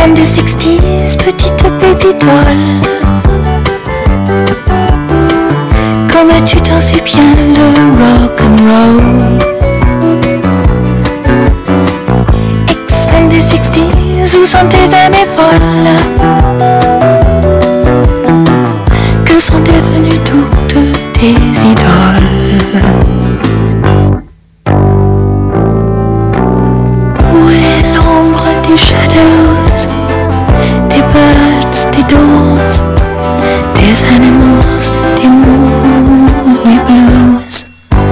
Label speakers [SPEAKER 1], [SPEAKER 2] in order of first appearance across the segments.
[SPEAKER 1] Ex-fan des 60s, petite baby doll. Comme tu dansais bien le rock'n'roll. Ex-fan des 60s, où sont tes années folles? Que sont devenues toutes tes idoles? Où est l'ombre des shadows, des birds, des doors, des animals, des moody blues?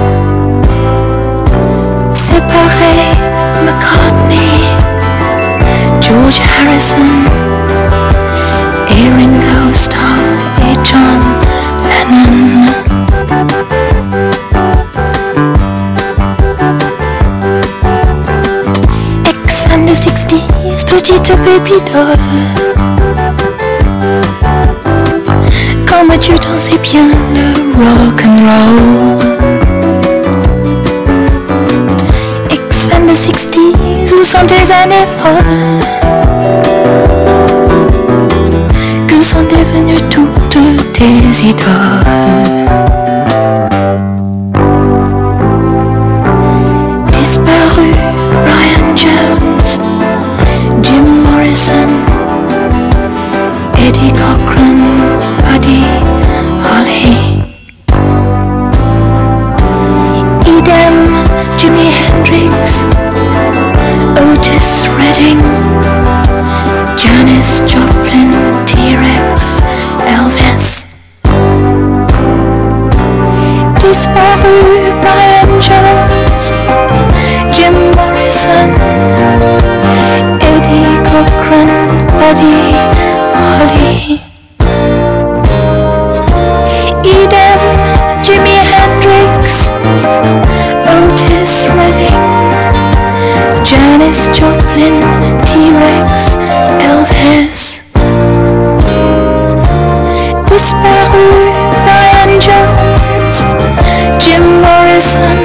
[SPEAKER 1] Séparés, McCartney, George Harrison et Ringo Starr et John Lennon. Ex-fan des 60s, petite baby doll. Comme tu dansais bien le rock'n'roll. Ex-fan des 60s, où sont tes années folles? Que sont devenues toutes tes idoles? Disparu, Brian Jones, Jim Morrison, Eddie Cochran, Buddy Holly. Idem, Jimi Hendrix, Otis Redding, Janis Joplin, T-Rex, Elvis. Disparu, Brian Jones, Jim Morrison, Eddie Cochran, Buddy Holly. Idem, Jimi Hendrix, Otis Redding, Janis Joplin, T-Rex, Elvis. Disparu, Brian Jones, Jim Morrison,